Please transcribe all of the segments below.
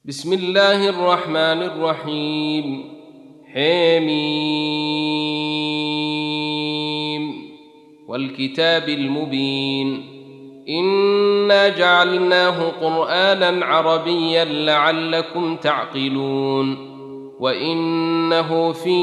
بسم الله الرحمن الرحيم. حميم والكتاب المبين. إنا جعلناه قرآنا عربيا لعلكم تعقلون. وإنه في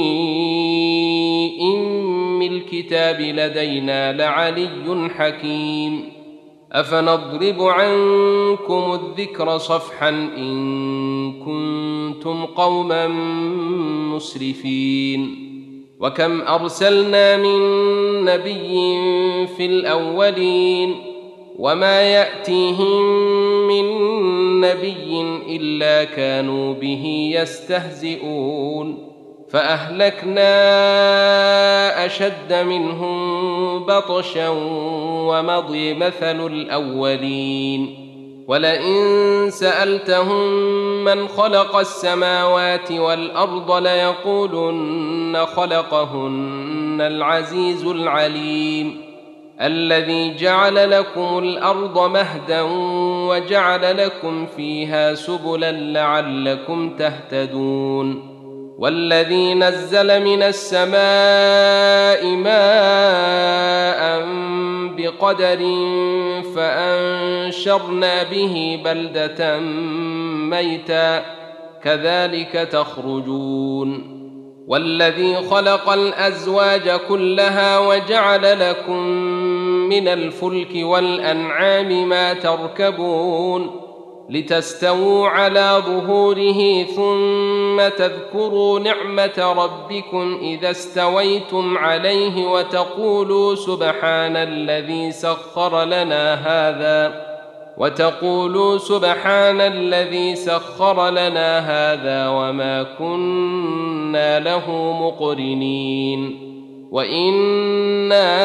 أم الكتاب لدينا لعلي حكيم. أفنضرب عنكم الذكر صفحا إن كنتم قوما مسرفين. وكم أرسلنا من نبي في الأولين وما يأتيهم من نبي إلا كانوا به يستهزئون. فأهلكنا أشد منهم بطشا ومضي مثل الأولين. ولئن سألتهم من خلق السماوات والأرض ليقولن خلقهن العزيز العليم. الذي جعل لكم الأرض مهدا وجعل لكم فيها سبلا لعلكم تهتدون. والذي نزل من السماء ماء بقدر فأنشرنا به بلدة ميتا كذلك تخرجون. والذي خلق الأزواج كلها وجعل لكم من الفلك والأنعام ما تركبون لتستووا على ظهوره ثم تذكروا نعمة ربكم إذا استويتم عليه وتقولوا سبحان الذي سخر لنا هذا وما كنا له مقرنين وإنا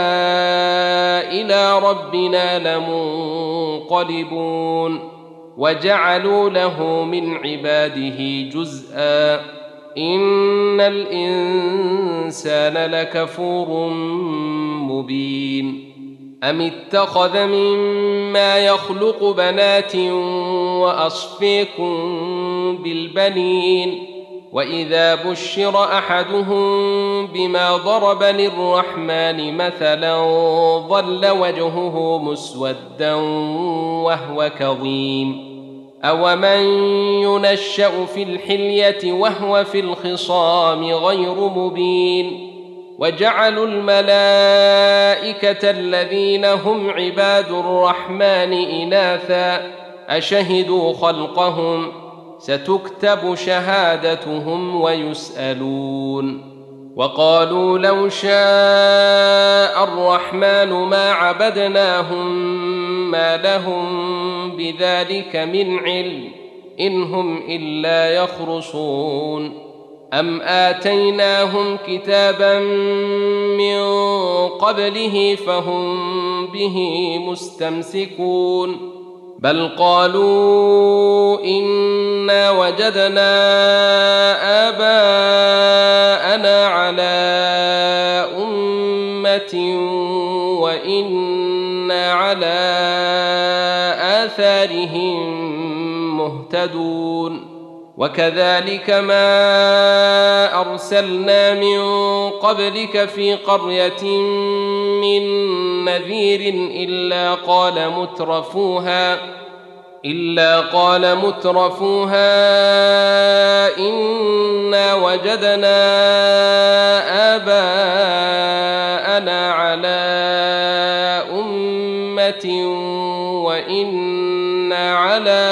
إلى ربنا لمنقلبون. وجعلوا له من عباده جزءا إن الإنسان لكفور مبين. أم اتخذ مما يخلق بنات وأصفيكم بالبنين وإذا بشر أحدهم بما ضرب للرحمن مثلا ظل وجهه مسودا وهو كظيم. أومن ينشأ في الحلية وهو في الخصام غير مبين. وجعلوا الملائكة الذين هم عباد الرحمن إناثا أشهدوا خلقهم ستكتب شهادتهم ويسألون. وقالوا لو شاء الرحمن ما عبدناهم ما لهم بذلك من علم إن هم إلا يخرصون. أم آتيناهم كتابا من قبله فهم به مستمسكون. بل قالوا إنا وجدنا آباءنا على أمة وإنا على آثارهم مهتدون. وكذلك ما أرسلنا من قبلك في قرية من نذير إلا قال مترفوها إنا وجدنا آباءنا على أمة وإنا على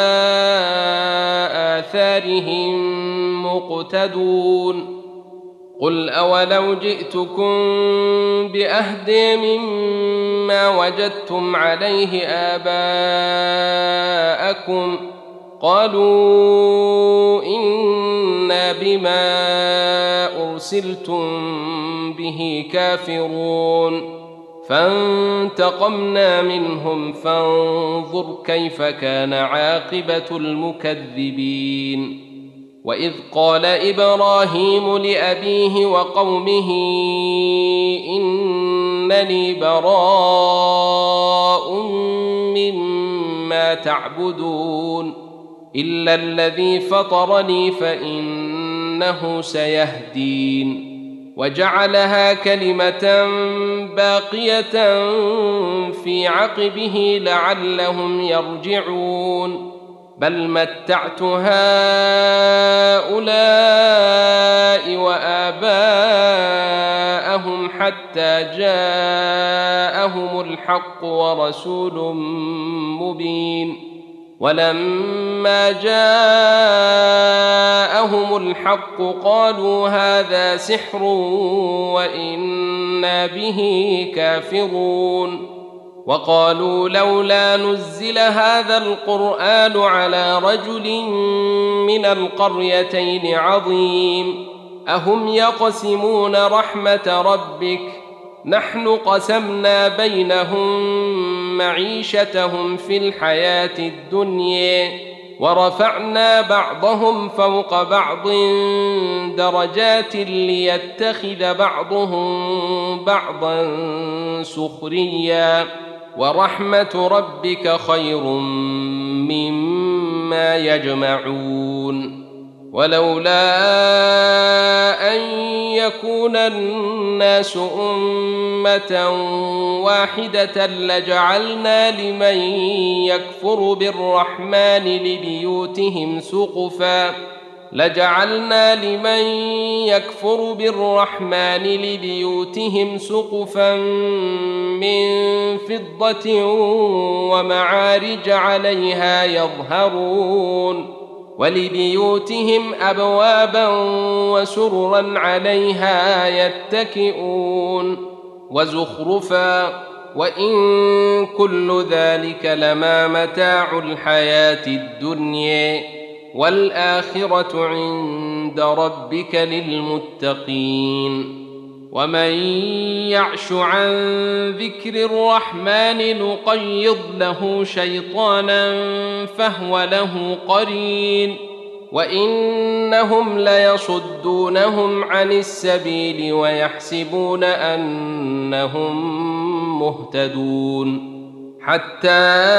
آثارهم مقتدون. قل أولو جئتكم بأهدى مما وجدتم عليه آباءكم قالوا إنا بما أرسلتم به كافرون. فانتقمنا منهم فانظر كيف كان عاقبة المكذبين. وإذ قال إبراهيم لأبيه وقومه إنني براء مما تعبدون إلا الذي فطرني فإنه سيهدين وجعلها كلمة باقية في عقبه لعلهم يرجعون بل متعت هؤلاء وآباءهم حتى جاءهم الحق ورسول مبين ولما جاءهم الحق قالوا هذا سحر وإنا به كافرون وقالوا لولا نزل هذا القرآن على رجل من القريتين عظيم أهم يقسمون رحمة ربك نحن قسمنا بينهم معيشتهم في الحياة الدنيا ورفعنا بعضهم فوق بعض درجات ليتخذ بعضهم بعضا سخريا ورحمة ربك خير مما يجمعون ولولا أن يكون الناس أمة واحدة لجعلنا لمن يكفر بالرحمن لبيوتهم سقفا من فضة ومعارج عليها يظهرون ولبيوتهم أبوابا وسررا عليها يتكئون وزخرفا وإن كل ذلك لما متاع الحياة الدنيا والآخرة عند ربك للمتقين ومن يعش عن ذكر الرحمن نقيض له شيطانا فهو له قرين وإنهم ليصدونهم عن السبيل ويحسبون أنهم مهتدون حتى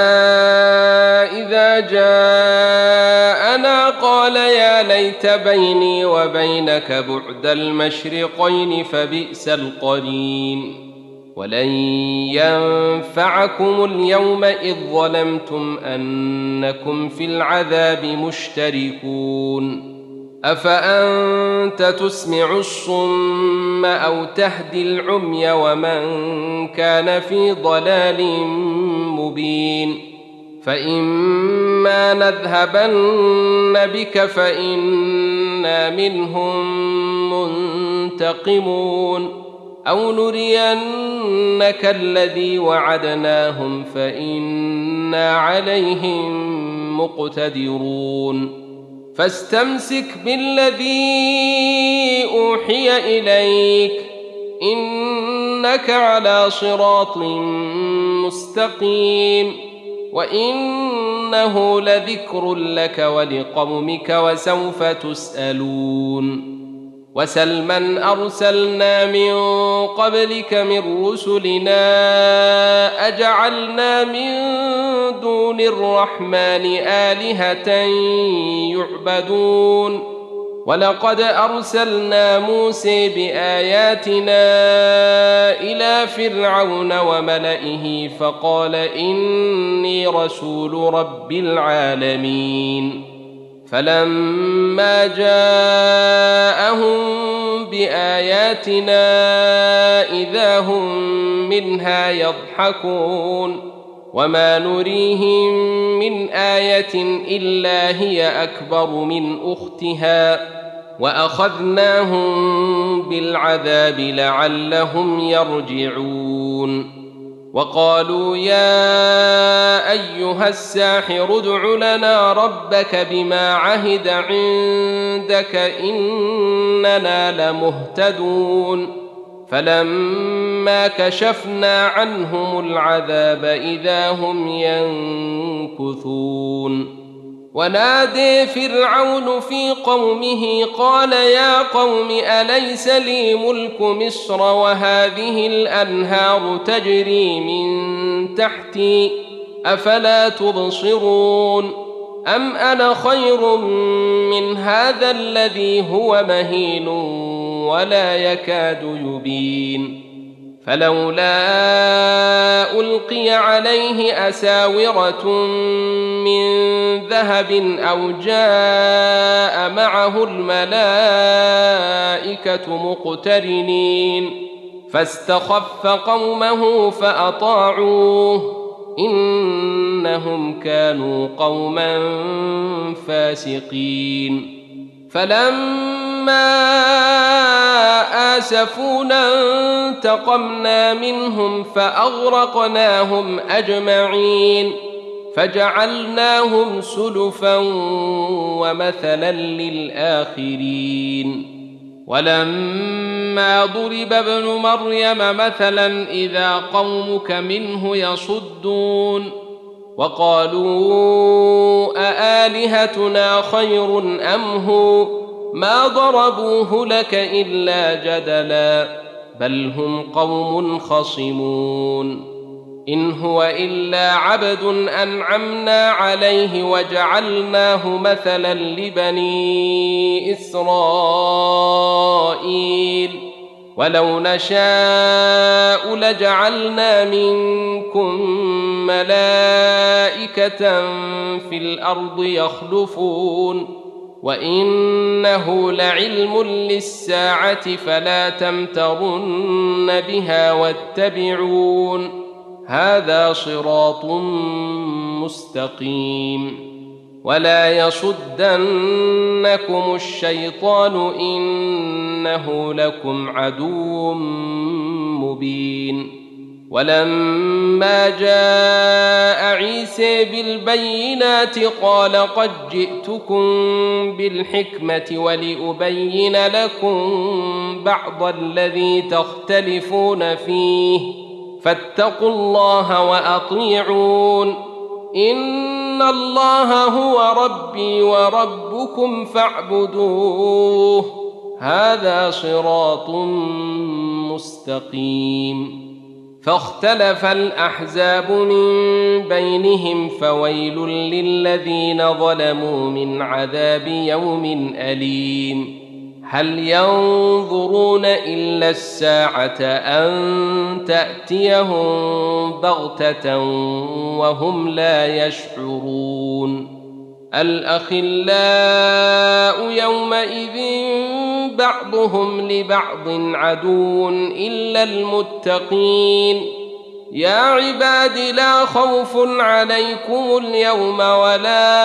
إذا جاءنا قال يا ليت بيني وبينك بعد المشرقين فبئس القرين ولن ينفعكم اليوم إذ ظلمتم أنكم في العذاب مشتركون أفأنت تسمع الصم أو تهدي العمي ومن كان في ضلال مبين فإما نذهبن بك فإنا منهم منتقمون أو نرينك الذي وعدناهم فإنا عليهم مقتدرون فاستمسك بالذي أوحي إليك إنك على صراط مستقيم وإنه لذكر لك ولقومك وسوف تسألون وسل من أرسلنا من قبلك من رسلنا أجعلنا من دون الرحمن آلهة يعبدون ولقد أرسلنا موسى بآياتنا إلى فرعون وملئه فقال إني رسول رب العالمين فلما جاءهم بآياتنا إذا هم منها يضحكون وما نريهم من آية إلا هي أكبر من أختها وأخذناهم بالعذاب لعلهم يرجعون وقالوا يا أيها الساحر ادع لنا ربك بما عهد عندك إننا لمهتدون فلما كشفنا عنهم العذاب إذا هم ينكثون ونادى فرعون في قومه قال يا قوم أليس لي ملك مصر وهذه الأنهار تجري من تحتي أفلا تبصرون أم أنا خير من هذا الذي هو مهين ولا يكاد يبين فلولا ألقي عليه أساورة من ذهب أو جاء معه الملائكة مقترنين فاستخف قومه فأطاعوه إنهم كانوا قوما فاسقين فلما آسفونا انتقمنا منهم فأغرقناهم أجمعين فجعلناهم سلفا ومثلا للآخرين ولما ضرب ابن مريم مثلا إذا قومك منه يصدون وقالوا أآلهتنا خير أم هو ما ضربوه لك إلا جدلا بل هم قوم خصمون إن هو إلا عبد أنعمنا عليه وجعلناه مثلا لبني إسرائيل ولو نشاء لجعلنا منكم ملائكة في الأرض يخلفون وإنه لعلم للساعة فلا تمترن بها واتبعون هذا صراط مستقيم ولا يصدنكم الشيطان إنه لكم عدو مبين ولما جاء عيسى بالبينات قال قد جئتكم بالحكمة ولأبين لكم بعض الذي تختلفون فيه فاتقوا الله وأطيعون إن الله هو ربي وربكم فاعبدوه هذا صراط مستقيم فاختلف الأحزاب من بينهم فويل للذين ظلموا من عذاب يوم أليم هل ينظرون إلا الساعة أن تأتيهم بغتة وهم لا يشعرون الأخلاء يومئذ بعضهم لبعض عدو إلا المتقين يا عباد لا خوف عليكم اليوم ولا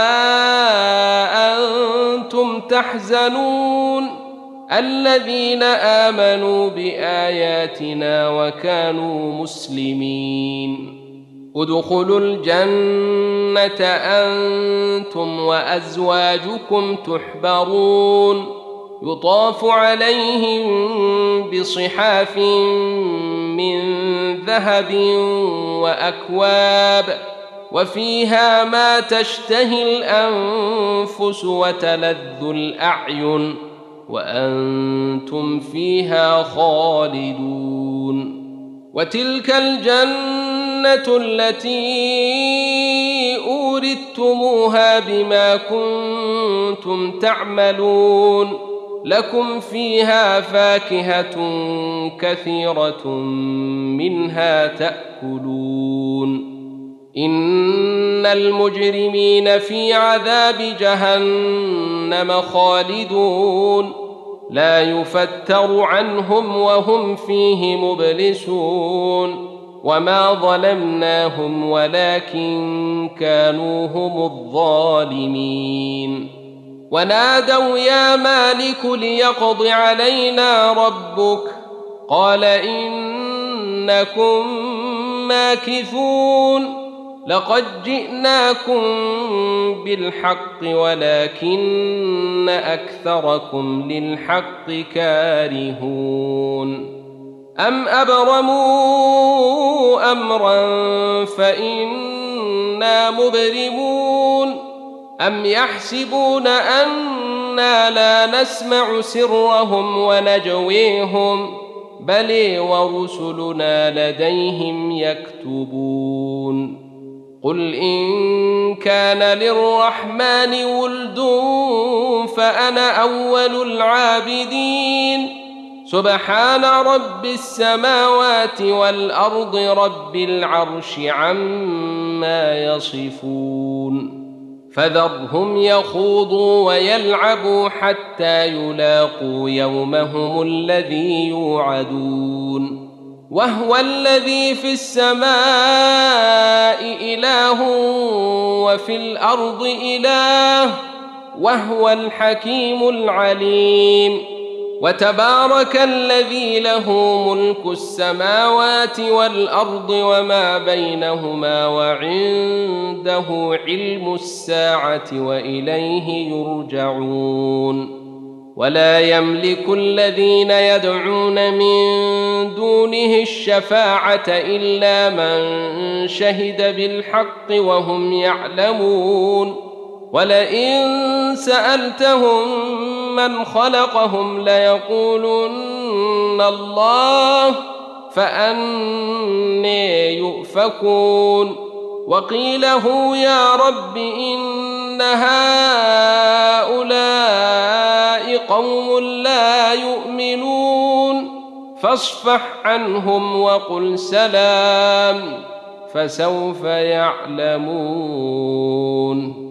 أنتم تحزنون الذين آمنوا بآياتنا وكانوا مسلمين ادخلوا الجنة أنتم وأزواجكم تحبرون يطاف عليهم بصحاف من ذهب وأكواب وفيها ما تشتهي الأنفس وتلذ الأعين وأنتم فيها خالدون وتلك الجنة التي أورثتموها بما كنتم تعملون لكم فيها فاكهة كثيرة منها تأكلون إن المجرمين في عذاب جهنم خالدون لا يفتر عنهم وهم فيه مبلسون وما ظلمناهم ولكن كانوا هم الظالمين ونادوا يا مالك ليقض علينا ربك قال إنكم ماكثون لقد جئناكم بالحق ولكن أكثركم للحق كارهون أم أبرموا أمرا فإنا مبرمون أم يحسبون أنا لا نسمع سرهم ونجويهم بل ورسلنا لديهم يكتبون قل إن كان للرحمن ولد فأنا أول العابدين سبحان رب السماوات والأرض رب العرش عما يصفون فذرهم يخوضوا ويلعبوا حتى يلاقوا يومهم الذي يوعدون وهو الذي في السماء إله وفي الأرض إله وهو الحكيم العليم وتبارك الذي له ملك السماوات والأرض وما بينهما وعنده علم الساعة وإليه يرجعون ولا يملك الذين يدعون من دونه الشفاعة إلا من شهد بالحق وهم يعلمون ولئن سألتهم من خلقهم ليقولن الله فأنى يؤفكون وقيله يا رب إن هؤلاء قوم لا يؤمنون فاصفح عنهم وقل سلام فسوف يعلمون